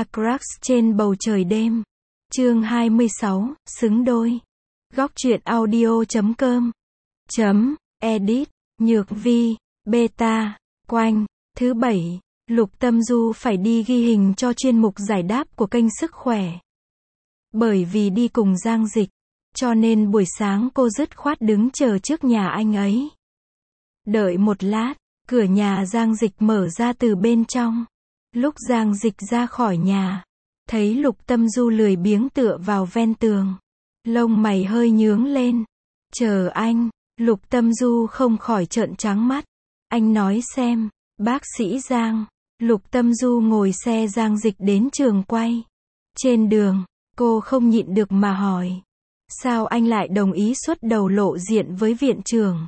Star Crush trên bầu trời đêm. Chương 26, xứng đôi. Góc truyện audio.com. Edit, Nhược Vi, Beta, Quanh. Thứ Bảy, Lục Tâm Du phải đi ghi hình cho chuyên mục giải đáp của kênh Sức Khỏe. Bởi vì đi cùng Giang Dịch, cho nên buổi sáng cô dứt khoát đứng chờ trước nhà anh ấy. Đợi một lát, cửa nhà Giang Dịch mở ra từ bên trong. Lúc Giang Dịch ra khỏi nhà, thấy Lục Tâm Du lười biếng tựa vào ven tường. Lông mày hơi nhướng lên. Chờ anh. Lục Tâm Du không khỏi trợn trắng mắt. Anh nói xem, bác sĩ Giang. Lục Tâm Du ngồi xe Giang Dịch đến trường quay. Trên đường, cô không nhịn được mà hỏi. Sao anh lại đồng ý xuất đầu lộ diện với viện trưởng?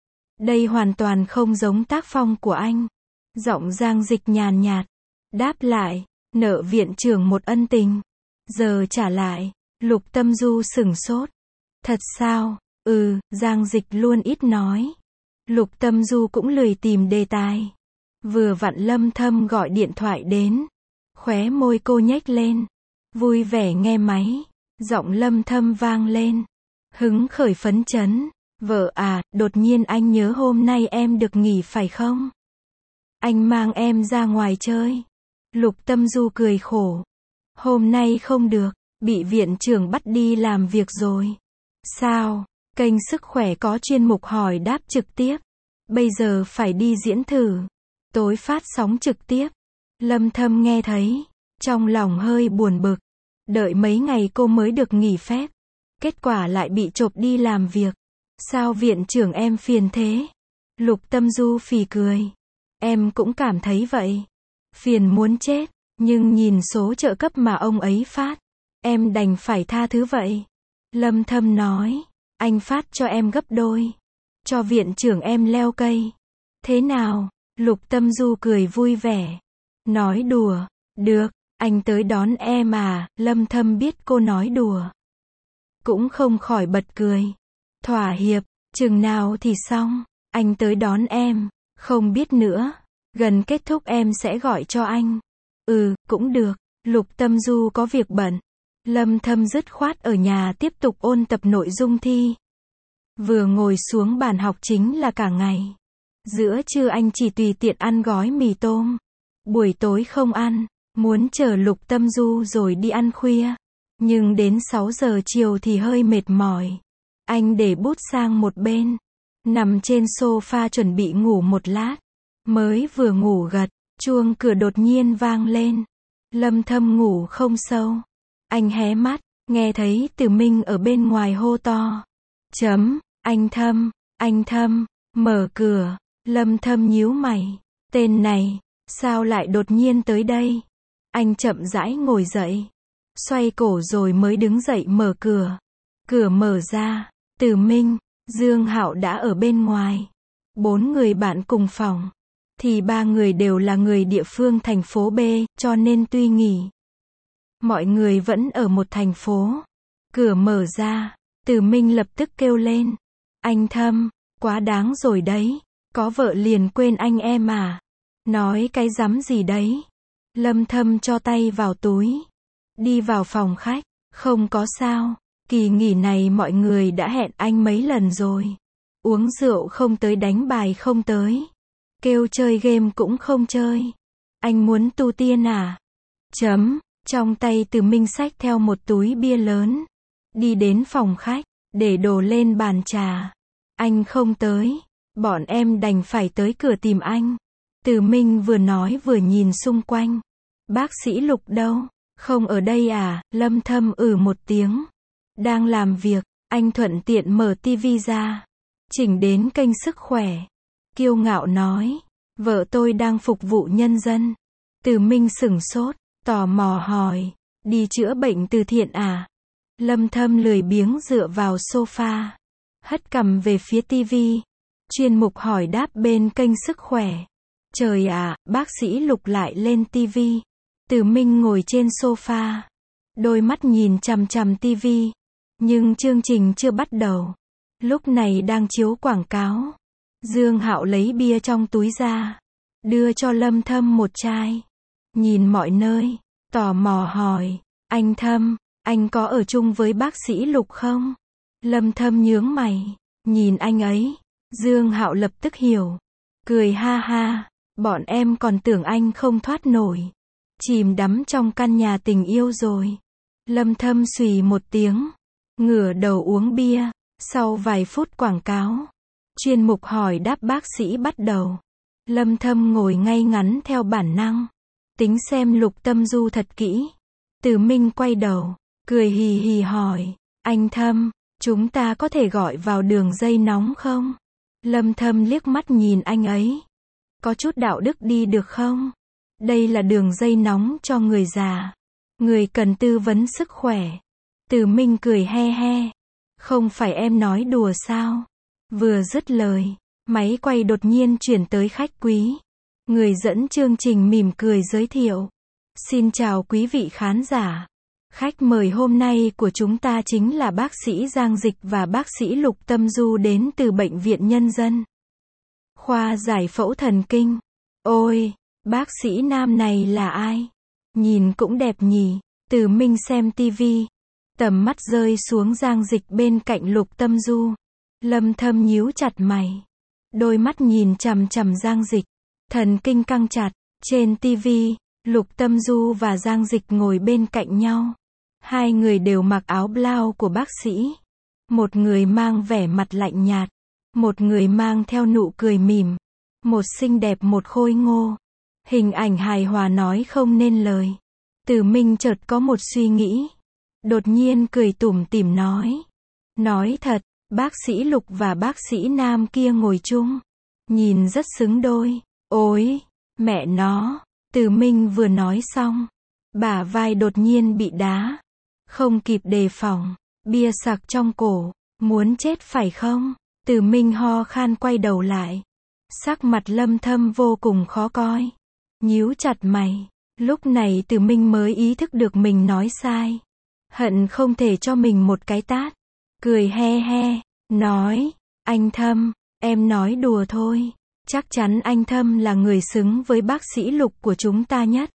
Đây hoàn toàn không giống tác phong của anh. Giọng Giang Dịch nhàn nhạt. Đáp lại, nợ viện trưởng một ân tình. Giờ trả lại. Lục Tâm Du sửng sốt. Thật sao? Giang Dịch luôn ít nói. Lục Tâm Du cũng lười tìm đề tài. Vừa vặn Lâm Thâm gọi điện thoại đến. Khóe môi cô nhếch lên. Vui vẻ nghe máy. Giọng Lâm Thâm vang lên. Hứng khởi phấn chấn. Vợ à, đột nhiên anh nhớ hôm nay em được nghỉ phải không? Anh mang em ra ngoài chơi. Lục Tâm Du cười khổ. Hôm nay không được, bị viện trưởng bắt đi làm việc rồi. Sao? Kênh Sức Khỏe có chuyên mục hỏi đáp trực tiếp. Bây giờ phải đi diễn thử. Tối phát sóng trực tiếp. Lâm Thâm nghe thấy, trong lòng hơi buồn bực. Đợi mấy ngày cô mới được nghỉ phép. Kết quả lại bị chộp đi làm việc. Sao viện trưởng em phiền thế? Lục Tâm Du phì cười. Em cũng cảm thấy vậy. Phiền muốn chết, nhưng nhìn số trợ cấp mà ông ấy phát, em đành phải tha thứ vậy. Lâm Thâm nói, anh phát cho em gấp đôi. Cho viện trưởng em leo cây. Thế nào? Lục Tâm Du cười vui vẻ. Nói đùa. Được, anh tới đón em à? Lâm Thâm biết cô nói đùa. Cũng không khỏi bật cười. Thỏa hiệp, chừng nào thì xong, anh tới đón em. Không biết nữa. Gần kết thúc em sẽ gọi cho anh. Cũng được. Lục Tâm Du có việc bận. Lâm Thâm dứt khoát ở nhà tiếp tục ôn tập nội dung thi. Vừa ngồi xuống bàn học chính là cả ngày. Giữa trưa anh chỉ tùy tiện ăn gói mì tôm. Buổi tối không ăn, muốn chờ Lục Tâm Du rồi đi ăn khuya. Nhưng đến 6 giờ chiều thì hơi mệt mỏi. Anh để bút sang một bên, nằm trên sofa chuẩn bị ngủ một lát. Mới vừa ngủ gật, chuông cửa đột nhiên vang lên. Lâm Thâm ngủ không sâu. Anh hé mắt, nghe thấy Từ Minh ở bên ngoài hô to. Anh Thâm, mở cửa. Lâm Thâm nhíu mày. Tên này, sao lại đột nhiên tới đây? Anh chậm rãi ngồi dậy. Xoay cổ rồi mới đứng dậy mở cửa. Cửa mở ra, Từ Minh, Dương Hạo đã ở bên ngoài. 4 người bạn cùng phòng. Thì 3 người đều là người địa phương thành phố B, cho nên tuy nghỉ. Mọi người vẫn ở một thành phố. Cửa mở ra, Từ Minh lập tức kêu lên. Anh Thâm, quá đáng rồi đấy. Có vợ liền quên anh em à? Nói cái rắm gì đấy? Lâm Thâm cho tay vào túi. Đi vào phòng khách. Không có sao. Kỳ nghỉ này mọi người đã hẹn anh mấy lần rồi. Uống rượu không tới, đánh bài không tới. Kêu chơi game cũng không chơi. Anh muốn tu tiên à? Trong tay Từ Minh xách theo một túi bia lớn. Đi đến phòng khách, để đồ lên bàn trà. Anh không tới. Bọn em đành phải tới cửa tìm anh. Từ Minh vừa nói vừa nhìn xung quanh. Bác sĩ Lục đâu? Không ở đây à? Lâm Thâm một tiếng. Đang làm việc. Anh thuận tiện mở tivi ra. Chỉnh đến kênh Sức Khỏe. Kiêu ngạo nói. Vợ tôi đang phục vụ nhân dân. Từ Minh sửng sốt, tò mò hỏi. Đi chữa bệnh từ thiện à? Lâm Thâm lười biếng dựa vào sofa. Hất cằm về phía tivi. Chuyên mục hỏi đáp bên kênh Sức Khỏe. Trời ạ, bác sĩ Lục lại lên tivi. Từ Minh ngồi trên sofa. Đôi mắt nhìn chằm chằm tivi. Nhưng chương trình chưa bắt đầu. Lúc này đang chiếu quảng cáo. Dương Hạo lấy bia trong túi ra. Đưa cho Lâm Thâm một chai. Nhìn mọi nơi. tò mò hỏi, anh Thâm, anh có ở chung với bác sĩ Lục không? Lâm Thâm nhướng mày, nhìn anh ấy. Dương Hạo lập tức hiểu, cười ha ha, bọn em còn tưởng anh không thoát nổi, chìm đắm trong căn nhà tình yêu rồi. Lâm Thâm xùy một tiếng, ngửa đầu uống bia. Sau vài phút quảng cáo, chuyên mục hỏi đáp bác sĩ bắt đầu. Lâm Thâm ngồi ngay ngắn theo bản năng, tính xem Lục Tâm Du thật kỹ. Từ Minh quay đầu, cười hì hì hỏi, anh Thâm, chúng ta có thể gọi vào đường dây nóng không? Lâm Thâm liếc mắt nhìn anh ấy. Có chút đạo đức đi được không? Đây là đường dây nóng cho người già. Người cần tư vấn sức khỏe. Từ Minh cười he he. Không phải em nói đùa sao? Vừa dứt lời, máy quay đột nhiên chuyển tới khách quý. Người dẫn chương trình mỉm cười giới thiệu. Xin chào quý vị khán giả. Khách mời hôm nay của chúng ta chính là bác sĩ Giang Dịch và bác sĩ Lục Tâm Du đến từ Bệnh viện Nhân dân. Khoa giải phẫu thần kinh. Ôi, bác sĩ nam này là ai? Nhìn cũng đẹp nhỉ. Từ Minh xem tivi. Tầm mắt rơi xuống Giang Dịch bên cạnh Lục Tâm Du. Lâm Thâm nhíu chặt mày. Đôi mắt nhìn chằm chằm Giang Dịch. Thần kinh căng chặt. Trên tivi, Lục Tâm Du và Giang Dịch ngồi bên cạnh nhau. Hai người đều mặc áo blau của bác sĩ. Một người mang vẻ mặt lạnh nhạt. Một người mang theo nụ cười mỉm. Một xinh đẹp một khôi ngô. Hình ảnh hài hòa nói không nên lời. Từ Minh chợt có một suy nghĩ. Đột nhiên cười tủm tỉm nói. Nói thật, bác sĩ Lục và bác sĩ Nam kia ngồi chung. Nhìn rất xứng đôi. Ôi, mẹ nó. Từ Minh vừa nói xong. Bả vai đột nhiên bị đá. Không kịp đề phòng. Bia sặc trong cổ. Muốn chết phải không? Từ Minh ho khan quay đầu lại. Sắc mặt Lâm Thâm vô cùng khó coi. Nhíu chặt mày. Lúc này Từ Minh mới ý thức được mình nói sai. Hận không thể cho mình một cái tát. Cười he he. Nói. Anh Thâm, em nói đùa thôi. Chắc chắn anh Thâm là người xứng với bác sĩ Lục của chúng ta nhất.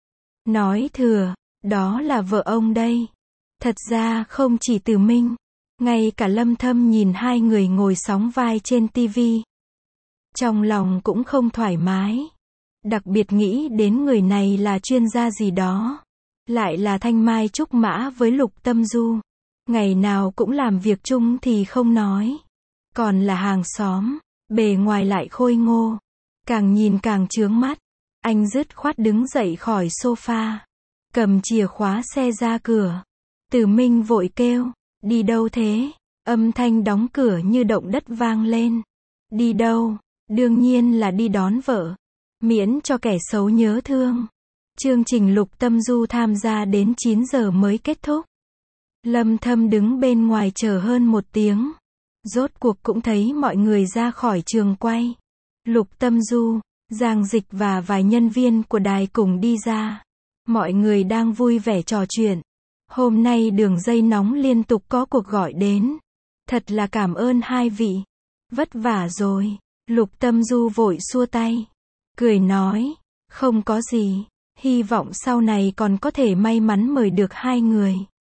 Nói thừa. Đó là vợ ông đây. Thật ra không chỉ Từ Minh. Ngay cả Lâm Thâm nhìn hai người ngồi sóng vai trên tivi. Trong lòng cũng không thoải mái. Đặc biệt nghĩ đến người này là chuyên gia gì đó. Lại là thanh mai trúc mã với Lục Tâm Du. Ngày nào cũng làm việc chung thì không nói. Còn là hàng xóm. Bề ngoài lại khôi ngô. Càng nhìn càng chướng mắt. Anh dứt khoát đứng dậy khỏi sofa. Cầm chìa khóa xe ra cửa. Từ Minh vội kêu. Đi đâu thế? Âm thanh đóng cửa như động đất vang lên. Đi đâu? Đương nhiên là đi đón vợ. Miễn cho kẻ xấu nhớ thương. Chương trình Lục Tâm Du tham gia đến 9 giờ mới kết thúc. Lâm Thâm đứng bên ngoài chờ hơn 1 tiếng. Rốt cuộc cũng thấy mọi người ra khỏi trường quay. Lục Tâm Du, Giang Dịch và vài nhân viên của đài cùng đi ra. Mọi người đang vui vẻ trò chuyện. Hôm nay đường dây nóng liên tục có cuộc gọi đến. Thật là cảm ơn hai vị. Vất vả rồi. Lục Tâm Du vội xua tay. Cười nói. Không có gì. Hy vọng sau này còn có thể may mắn mời được hai người.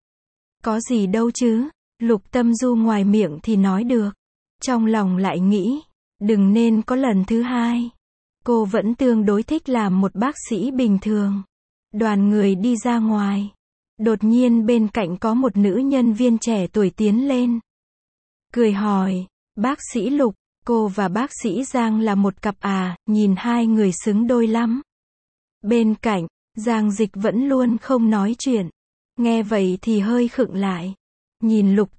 Có gì đâu chứ. Lục Tâm Du ngoài miệng thì nói được. Trong lòng lại nghĩ. Đừng nên có lần thứ hai. Cô vẫn tương đối thích làm một bác sĩ bình thường. Đoàn người đi ra ngoài. Đột nhiên bên cạnh có một nữ nhân viên trẻ tuổi tiến lên. Cười hỏi. Bác sĩ Lục, cô và bác sĩ Giang là một cặp à? Nhìn hai người xứng đôi lắm. Bên cạnh, Giang Dịch vẫn luôn không nói chuyện. Nghe vậy thì hơi khựng lại. Nhìn Lục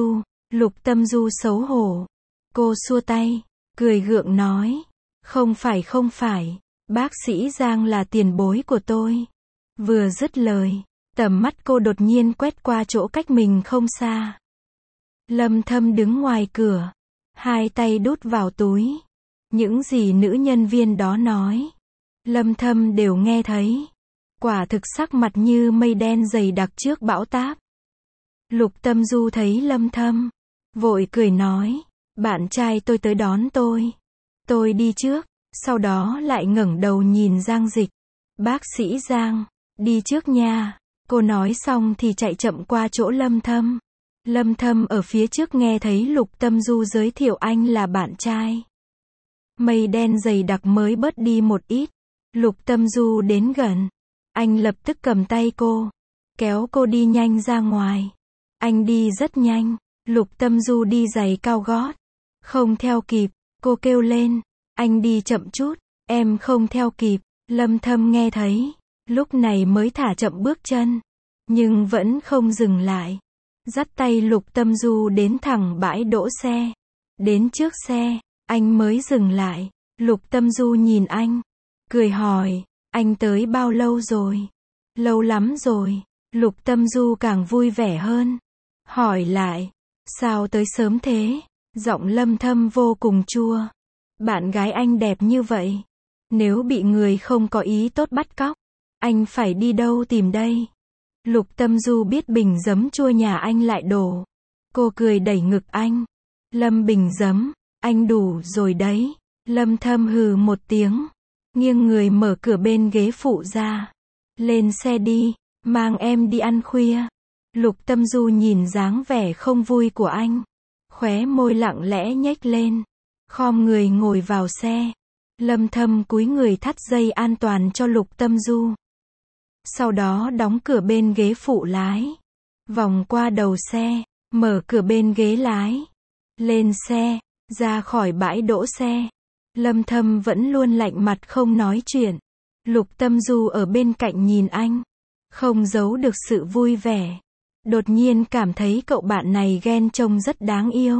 Tâm Du xấu hổ. Cô xua tay, cười gượng nói. Không phải, bác sĩ Giang là tiền bối của tôi. Vừa dứt lời, tầm mắt cô đột nhiên quét qua chỗ cách mình không xa. Lâm Thâm đứng ngoài cửa, hai tay đút vào túi. Những gì nữ nhân viên đó nói, Lâm Thâm đều nghe thấy. Quả thực sắc mặt như mây đen dày đặc trước bão táp. Lục Tâm Du thấy Lâm Thâm, vội cười nói, bạn trai tôi tới đón tôi. Tôi đi trước, sau đó lại ngẩng đầu nhìn Giang Dịch. Bác sĩ Giang, Đi trước nha. Cô nói xong thì chạy chậm qua chỗ Lâm Thâm. Lâm Thâm ở phía trước nghe thấy Lục Tâm Du giới thiệu anh là bạn trai. Mây đen dày đặc mới bớt đi một ít. Lục Tâm Du đến gần. Anh lập tức cầm tay cô, kéo cô đi nhanh ra ngoài. Anh đi rất nhanh. Lục Tâm Du đi giày cao gót. Không theo kịp. Cô kêu lên. Anh đi chậm chút. Em không theo kịp. Lâm Thâm nghe thấy. Lúc này mới thả chậm bước chân. Nhưng vẫn không dừng lại. Dắt tay Lục Tâm Du đến thẳng bãi đỗ xe. Đến trước xe, anh mới dừng lại. Lục Tâm Du nhìn anh. Cười hỏi. Anh tới bao lâu rồi? Lâu lắm rồi. Lục Tâm Du càng vui vẻ hơn. Hỏi lại. Sao tới sớm thế? Giọng Lâm Thâm vô cùng chua. Bạn gái anh đẹp như vậy. Nếu bị người không có ý tốt bắt cóc, anh phải đi đâu tìm đây? Lục Tâm Du biết bình giấm chua nhà anh lại đổ. Cô cười đẩy ngực anh. Lâm bình giấm, anh đủ rồi đấy. Lâm Thâm hừ một tiếng. Nghiêng người mở cửa bên ghế phụ ra. Lên xe đi, mang em đi ăn khuya. Lục Tâm Du nhìn dáng vẻ không vui của anh. Khóe môi lặng lẽ nhếch lên. Khom người ngồi vào xe. Lâm Thâm cúi người thắt dây an toàn cho Lục Tâm Du. Sau đó đóng cửa bên ghế phụ lái. Vòng qua đầu xe, mở cửa bên ghế lái. Lên xe, ra khỏi bãi đỗ xe. Lâm Thâm vẫn luôn lạnh mặt không nói chuyện. Lục Tâm Du ở bên cạnh nhìn anh. Không giấu được sự vui vẻ. Đột nhiên cảm thấy cậu bạn này ghen trông rất đáng yêu.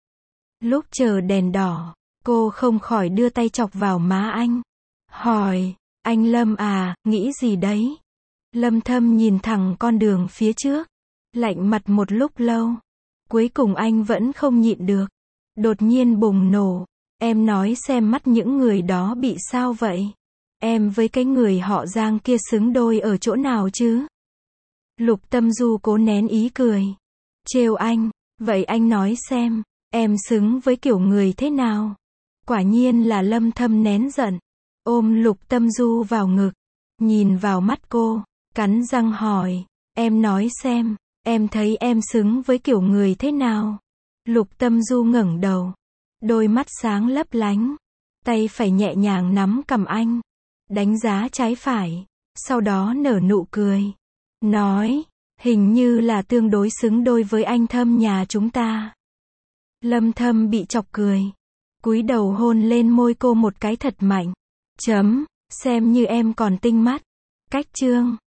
Lúc chờ đèn đỏ, cô không khỏi đưa tay chọc vào má anh. Hỏi, anh Lâm à, nghĩ gì đấy? Lâm Thâm nhìn thẳng con đường phía trước. Lạnh mặt một lúc lâu. Cuối cùng anh vẫn không nhịn được. Đột nhiên bùng nổ. Em nói xem mắt những người đó bị sao vậy? Em với cái người họ Giang kia xứng đôi ở chỗ nào chứ? Lục Tâm Du cố nén ý cười. Trêu anh. Vậy anh nói xem, em xứng với kiểu người thế nào? Quả nhiên là Lâm Thâm nén giận. Ôm Lục Tâm Du vào ngực. Nhìn vào mắt cô. Cắn răng hỏi. Em nói xem, em thấy em xứng với kiểu người thế nào? Lục Tâm Du ngẩng đầu. Đôi mắt sáng lấp lánh. Tay phải nhẹ nhàng nắm cằm anh. Đánh giá trái phải. Sau đó nở nụ cười. Nói, hình như là tương đối xứng đôi với anh Thâm nhà chúng ta. Lâm Thâm bị chọc cười. Cúi đầu hôn lên môi cô một cái thật mạnh. Chấm, xem như em còn tinh mắt. Cách chương